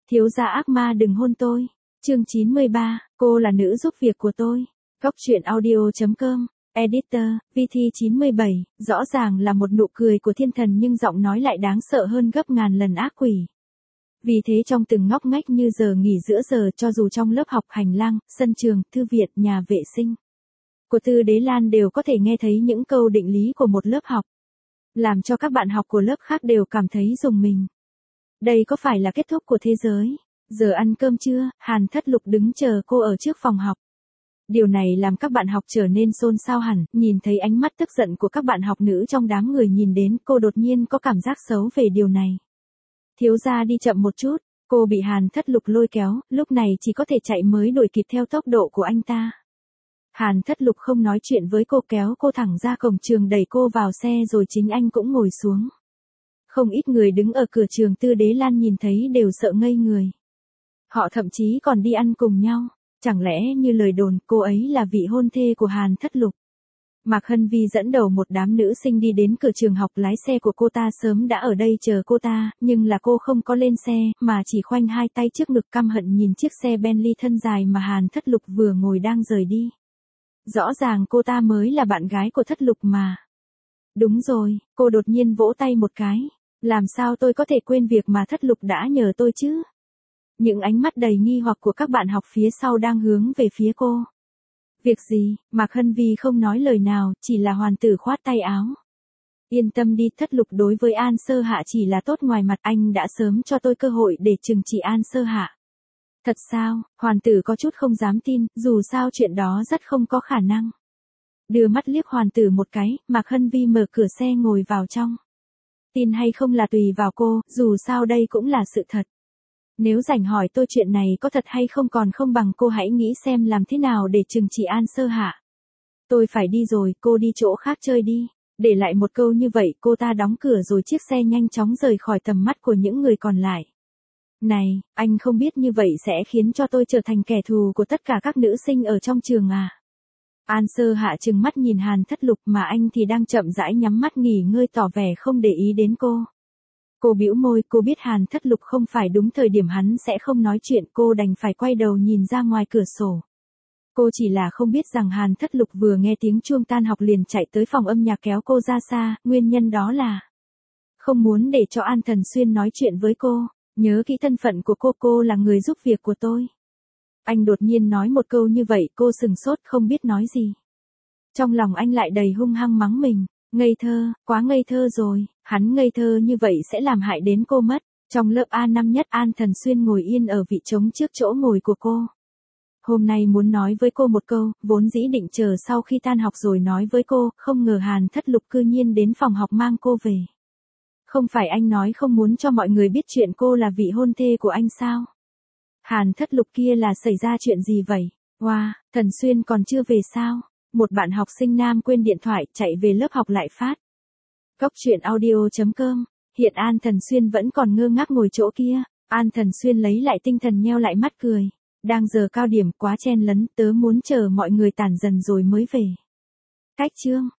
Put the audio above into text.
Thiếu gia ác ma đừng hôn tôi. Chương 93, cô là nữ giúp việc của tôi. Góc truyện audio.com. Editor, VT97, rõ ràng là một nụ cười của thiên thần nhưng giọng nói lại đáng sợ hơn gấp ngàn lần ác quỷ. Vì thế trong từng ngóc ngách như giờ nghỉ giữa giờ, cho dù trong lớp học, hành lang, sân trường, thư viện, nhà vệ sinh của Tư Đế Lan đều có thể nghe thấy những câu định lý của một lớp học, làm cho các bạn học của lớp khác đều cảm thấy rùng mình. Đây có phải là kết thúc của thế giới? Giờ ăn cơm trưa, Hàn Thất Lục đứng chờ cô ở trước phòng học. Điều này làm các bạn học trở nên xôn xao hẳn, nhìn thấy ánh mắt tức giận của các bạn học nữ trong đám người nhìn đến, cô đột nhiên có cảm giác xấu về điều này. Thiếu gia đi chậm một chút, cô bị Hàn Thất Lục lôi kéo, lúc này chỉ có thể chạy mới đuổi kịp theo tốc độ của anh ta. Hàn Thất Lục không nói chuyện với cô, kéo cô thẳng ra cổng trường, đẩy cô vào xe rồi chính anh cũng ngồi xuống. Không ít người đứng ở cửa trường Tư Đế Lan nhìn thấy đều sợ ngây người. Họ thậm chí còn đi ăn cùng nhau. Chẳng lẽ như lời đồn cô ấy là vị hôn thê của Hàn Thất Lục? Mạc Hân Vi dẫn đầu một đám nữ sinh đi đến cửa trường học, lái xe của cô ta sớm đã ở đây chờ cô ta, nhưng là cô không có lên xe, mà chỉ khoanh hai tay trước ngực căm hận nhìn chiếc xe Bentley thân dài mà Hàn Thất Lục vừa ngồi đang rời đi. Rõ ràng cô ta mới là bạn gái của Thất Lục mà. Đúng rồi, cô đột nhiên vỗ tay một cái. Làm sao tôi có thể quên việc mà Thất Lục đã nhờ tôi chứ? Những ánh mắt đầy nghi hoặc của các bạn học phía sau đang hướng về phía cô. Việc gì? Mạc Hân Vi không nói lời nào, chỉ là hoàn tử khoát tay áo. Yên tâm đi, Thất Lục đối với An Sơ Hạ chỉ là tốt ngoài mặt, anh đã sớm cho tôi cơ hội để trừng trị An Sơ Hạ. Thật sao? Hoàn tử có chút không dám tin, dù sao chuyện đó rất không có khả năng. Đưa mắt liếc hoàn tử một cái, Mạc Hân Vi mở cửa xe ngồi vào trong. Tin hay không là tùy vào cô, dù sao đây cũng là sự thật. Nếu rảnh hỏi tôi chuyện này có thật hay không, còn không bằng cô hãy nghĩ xem làm thế nào để trừng trị An Sơ Hạ. Tôi phải đi rồi, cô đi chỗ khác chơi đi. Để lại một câu như vậy, cô ta đóng cửa rồi chiếc xe nhanh chóng rời khỏi tầm mắt của những người còn lại. Này, anh không biết như vậy sẽ khiến cho tôi trở thành kẻ thù của tất cả các nữ sinh ở trong trường à? An Sơ Hạ trừng mắt nhìn Hàn Thất Lục, mà anh thì đang chậm rãi nhắm mắt nghỉ ngơi, tỏ vẻ không để ý đến cô. Cô bĩu môi, cô biết Hàn Thất Lục không phải đúng thời điểm hắn sẽ không nói chuyện, cô đành phải quay đầu nhìn ra ngoài cửa sổ. Cô chỉ là không biết rằng Hàn Thất Lục vừa nghe tiếng chuông tan học liền chạy tới phòng âm nhạc kéo cô ra xa, nguyên nhân đó là không muốn để cho An Thần Xuyên nói chuyện với cô. Nhớ kỹ thân phận của cô là người giúp việc của tôi. Anh đột nhiên nói một câu như vậy, cô sừng sốt không biết nói gì. Trong lòng anh lại đầy hung hăng mắng mình. Ngây thơ, quá ngây thơ rồi, hắn ngây thơ như vậy sẽ làm hại đến cô mất. Trong lớp A năm nhất, An Thần Xuyên ngồi yên ở vị trống trước chỗ ngồi của cô. Hôm nay muốn nói với cô một câu, vốn dĩ định chờ sau khi tan học rồi nói với cô, không ngờ Hàn Thất Lục cư nhiên đến phòng học mang cô về. Không phải anh nói không muốn cho mọi người biết chuyện cô là vị hôn thê của anh sao? Hàn Thất Lục kia là xảy ra chuyện gì vậy? Wow, Thần Xuyên còn chưa về sao? Một bạn học sinh nam quên điện thoại, chạy về lớp học lại phát. Góc truyện audio.com. Hiện An Thần Xuyên vẫn còn ngơ ngác ngồi chỗ kia. An Thần Xuyên lấy lại tinh thần, nheo lại mắt cười. Đang giờ cao điểm, quá chen lấn, tớ muốn chờ mọi người tản dần rồi mới về. Cách chương.